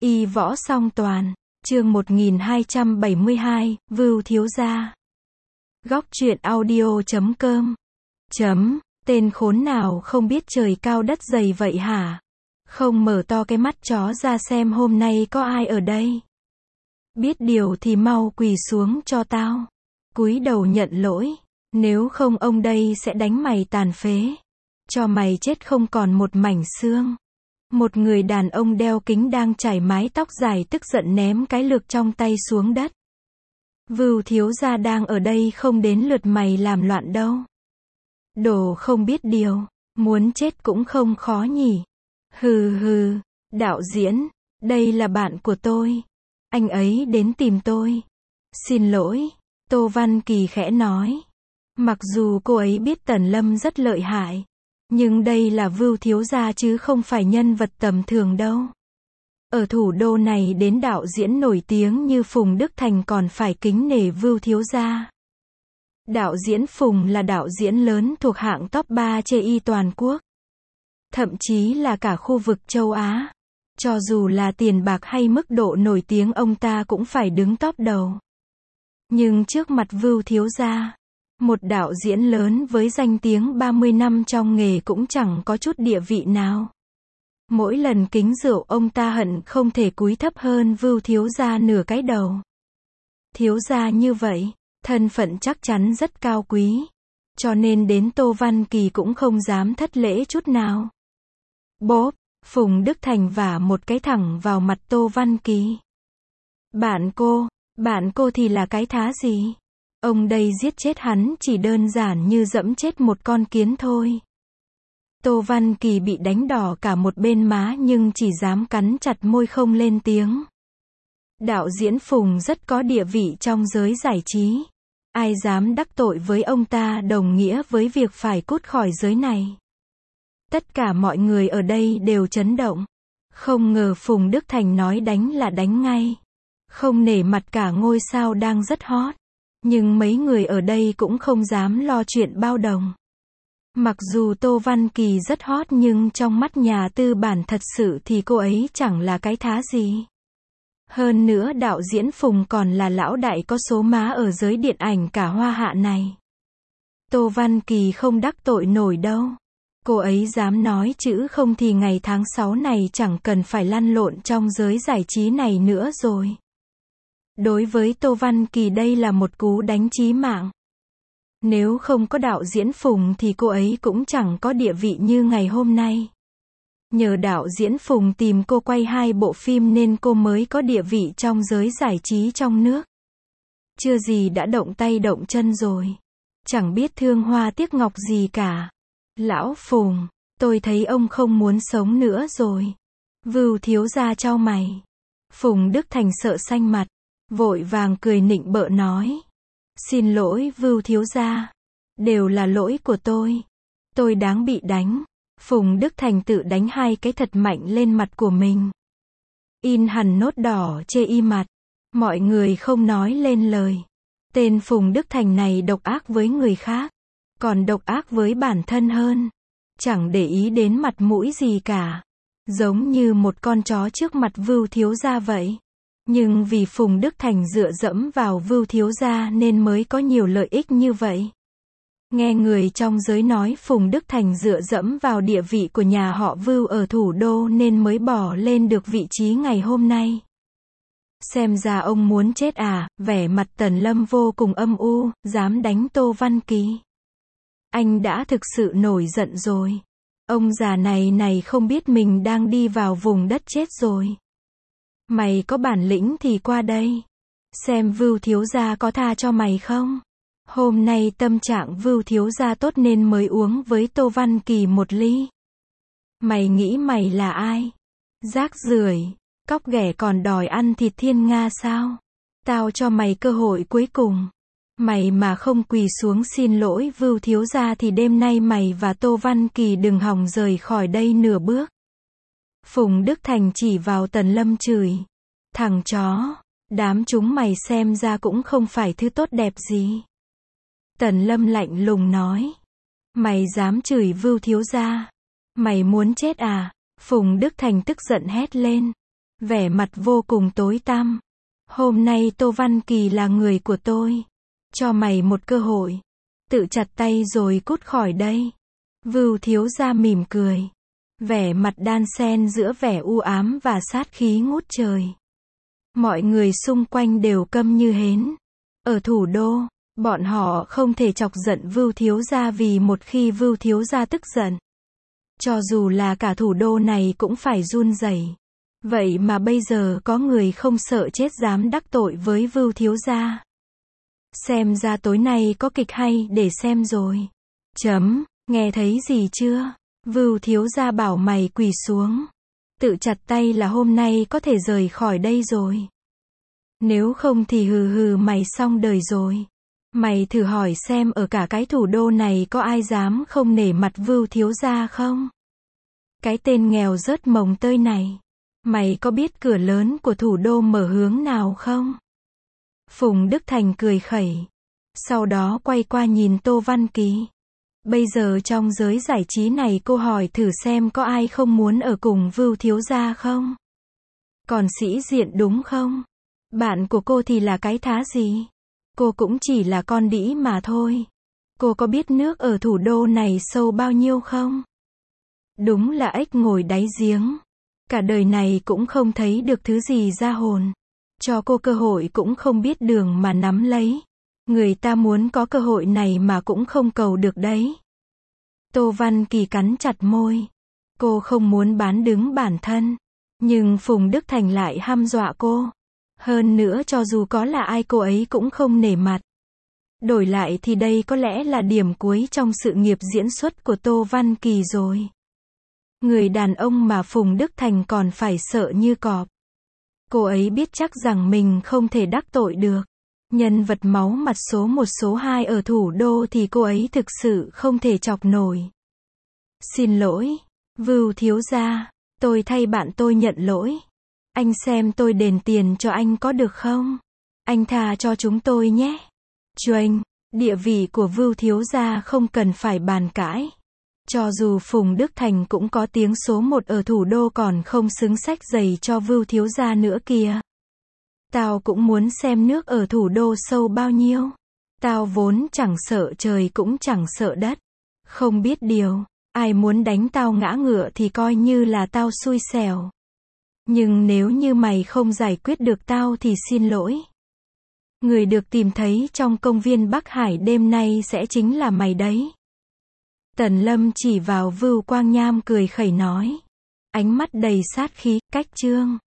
Y võ song toàn, chương 1272, Vưu thiếu gia. Góc truyện audio.com. Tên khốn nào không biết trời cao đất dày vậy hả? Không mở to cái mắt chó ra xem hôm nay có ai ở đây. Biết điều thì mau quỳ xuống cho tao. Cúi đầu nhận lỗi, nếu không ông đây sẽ đánh mày tàn phế. Cho mày chết không còn một mảnh xương. Một người đàn ông đeo kính đang chải mái tóc dài tức giận ném cái lược trong tay xuống đất. Vưu thiếu gia đang ở đây không đến lượt mày làm loạn đâu. Đồ không biết điều, muốn chết cũng không khó nhỉ. Hừ hừ, đạo diễn, đây là bạn của tôi. Anh ấy đến tìm tôi. Xin lỗi, Tô Văn Kỳ khẽ nói. Mặc dù cô ấy biết Tần Lâm rất lợi hại, nhưng đây là Vưu thiếu gia chứ không phải nhân vật tầm thường đâu. Ở thủ đô này đến đạo diễn nổi tiếng như Phùng Đức Thành còn phải kính nể Vưu thiếu gia. Đạo diễn Phùng là đạo diễn lớn thuộc hạng top 3 chê y toàn quốc. Thậm chí là cả khu vực châu Á. Cho dù là tiền bạc hay mức độ nổi tiếng ông ta cũng phải đứng top đầu. Nhưng trước mặt Vưu thiếu gia, một đạo diễn lớn với danh tiếng 30 năm trong nghề cũng chẳng có chút địa vị nào. Mỗi lần kính rượu ông ta hận không thể cúi thấp hơn Vưu thiếu gia nửa cái đầu. Thiếu gia như vậy, thân phận chắc chắn rất cao quý. Cho nên đến Tô Văn Kỳ cũng không dám thất lễ chút nào. Bốp, Phùng Đức Thành vả một cái thẳng vào mặt Tô Văn Kỳ. Bạn cô thì là cái thá gì? Ông đây giết chết hắn chỉ đơn giản như dẫm chết một con kiến thôi. Tô Văn Kỳ bị đánh đỏ cả một bên má nhưng chỉ dám cắn chặt môi không lên tiếng. Đạo diễn Phùng rất có địa vị trong giới giải trí. Ai dám đắc tội với ông ta đồng nghĩa với việc phải cút khỏi giới này. Tất cả mọi người ở đây đều chấn động. Không ngờ Phùng Đức Thành nói đánh là đánh ngay. Không nể mặt cả ngôi sao đang rất hot. Nhưng mấy người ở đây cũng không dám lo chuyện bao đồng. Mặc dù Tô Văn Kỳ rất hot nhưng trong mắt nhà tư bản thật sự thì cô ấy chẳng là cái thá gì. Hơn nữa đạo diễn Phùng còn là lão đại có số má ở giới điện ảnh cả Hoa Hạ này. Tô Văn Kỳ không đắc tội nổi đâu. Cô ấy dám nói chữ không thì ngày tháng 6 này chẳng cần phải lăn lộn trong giới giải trí này nữa rồi. Đối với Tô Văn Kỳ đây là một cú đánh chí mạng. Nếu không có đạo diễn Phùng thì cô ấy cũng chẳng có địa vị như ngày hôm nay. Nhờ đạo diễn Phùng tìm cô quay 2 bộ phim nên cô mới có địa vị trong giới giải trí trong nước. Chưa gì đã động tay động chân rồi. Chẳng biết thương hoa tiếc ngọc gì cả. Lão Phùng, tôi thấy ông không muốn sống nữa rồi. Vưu thiếu gia chau mày. Phùng Đức Thành sợ xanh mặt. Vội vàng cười nịnh bợ nói. Xin lỗi Vưu thiếu gia. Đều là lỗi của tôi. Tôi đáng bị đánh. Phùng Đức Thành tự đánh 2 cái thật mạnh lên mặt của mình. In hẳn nốt đỏ chê y mặt. Mọi người không nói lên lời. Tên Phùng Đức Thành này độc ác với người khác. Còn độc ác với bản thân hơn. Chẳng để ý đến mặt mũi gì cả. Giống như một con chó trước mặt Vưu thiếu gia vậy. Nhưng vì Phùng Đức Thành dựa dẫm vào Vưu thiếu gia nên mới có nhiều lợi ích như vậy. Nghe người trong giới nói Phùng Đức Thành dựa dẫm vào địa vị của nhà họ Vưu ở thủ đô nên mới bỏ lên được vị trí ngày hôm nay. Xem ra ông muốn chết à? Vẻ mặt Tần Lâm vô cùng âm u, dám đánh Tô Văn Kỳ. Anh đã thực sự nổi giận rồi. Ông già này không biết mình đang đi vào vùng đất chết rồi. Mày có bản lĩnh thì qua đây. Xem Vưu thiếu gia có tha cho mày không? Hôm nay tâm trạng Vưu thiếu gia tốt nên mới uống với Tô Văn Kỳ một ly. Mày nghĩ mày là ai? Rác rưởi, cóc ghẻ còn đòi ăn thịt thiên nga sao? Tao cho mày cơ hội cuối cùng. Mày mà không quỳ xuống xin lỗi Vưu thiếu gia thì đêm nay mày và Tô Văn Kỳ đừng hòng rời khỏi đây nửa bước. Phùng Đức Thành chỉ vào Tần Lâm chửi. Thằng chó, đám chúng mày xem ra cũng không phải thứ tốt đẹp gì. Tần Lâm lạnh lùng nói. Mày dám chửi Vưu thiếu gia? Mày muốn chết à? Phùng Đức Thành tức giận hét lên. vẻ mặt vô cùng tối tăm. Hôm nay Tô Văn Kỳ là người của tôi. Cho mày một cơ hội. Tự chặt tay rồi cút khỏi đây. Vưu thiếu gia mỉm cười. Vẻ mặt đan xen giữa vẻ u ám và sát khí ngút trời. Mọi người xung quanh đều câm như hến. Ở thủ đô, bọn họ không thể chọc giận Vưu thiếu gia vì một khi Vưu thiếu gia tức giận, cho dù là cả thủ đô này cũng phải run rẩy. Vậy mà bây giờ có người không sợ chết dám đắc tội với Vưu thiếu gia. Xem ra tối nay có kịch hay để xem rồi. Nghe thấy gì chưa? Vưu thiếu gia bảo mày quỳ xuống. Tự chặt tay là hôm nay có thể rời khỏi đây rồi. Nếu không thì hừ mày xong đời rồi. Mày thử hỏi xem ở cả cái thủ đô này có ai dám không nể mặt Vưu thiếu gia không? Cái tên nghèo rớt mồng tơi này. Mày có biết cửa lớn của thủ đô mở hướng nào không? Phùng Đức Thành cười khẩy. Sau đó quay qua nhìn Tô Văn Kỳ. Bây giờ trong giới giải trí này cô hỏi thử xem có ai không muốn ở cùng Vưu thiếu gia không? Còn sĩ diện đúng không? Bạn của cô thì là cái thá gì? Cô cũng chỉ là con đĩ mà thôi. Cô có biết nước ở thủ đô này sâu bao nhiêu không? Đúng là ếch ngồi đáy giếng. Cả đời này cũng không thấy được thứ gì ra hồn. Cho cô cơ hội cũng không biết đường mà nắm lấy. Người ta muốn có cơ hội này mà cũng không cầu được đấy. Tô Văn Kỳ cắn chặt môi. Cô không muốn bán đứng bản thân. Nhưng Phùng Đức Thành lại hăm dọa cô. Hơn nữa cho dù có là ai cô ấy cũng không nể mặt. Đổi lại thì đây có lẽ là điểm cuối trong sự nghiệp diễn xuất của Tô Văn Kỳ rồi. Người đàn ông mà Phùng Đức Thành còn phải sợ như cọp. Cô ấy biết chắc rằng mình không thể đắc tội được. Nhân vật máu mặt số 1 số 2 ở thủ đô thì cô ấy thực sự không thể chọc nổi. Xin lỗi, Vưu thiếu gia, tôi thay bạn tôi nhận lỗi. Anh xem tôi đền tiền cho anh có được không? Anh tha cho chúng tôi nhé. Choanh, địa vị của Vưu thiếu gia không cần phải bàn cãi. Cho dù Phùng Đức Thành cũng có tiếng số 1 ở thủ đô còn không xứng xách giày cho Vưu thiếu gia nữa kìa. Tao cũng muốn xem nước ở thủ đô sâu bao nhiêu. Tao vốn chẳng sợ trời cũng chẳng sợ đất. Không biết điều, ai muốn đánh tao ngã ngựa thì coi như là tao xui xẻo. Nhưng nếu như mày không giải quyết được tao thì xin lỗi. Người được tìm thấy trong công viên Bắc Hải đêm nay sẽ chính là mày đấy. Tần Lâm chỉ vào Vưu Quang Nham cười khẩy nói. Ánh mắt đầy sát khí, cách chương.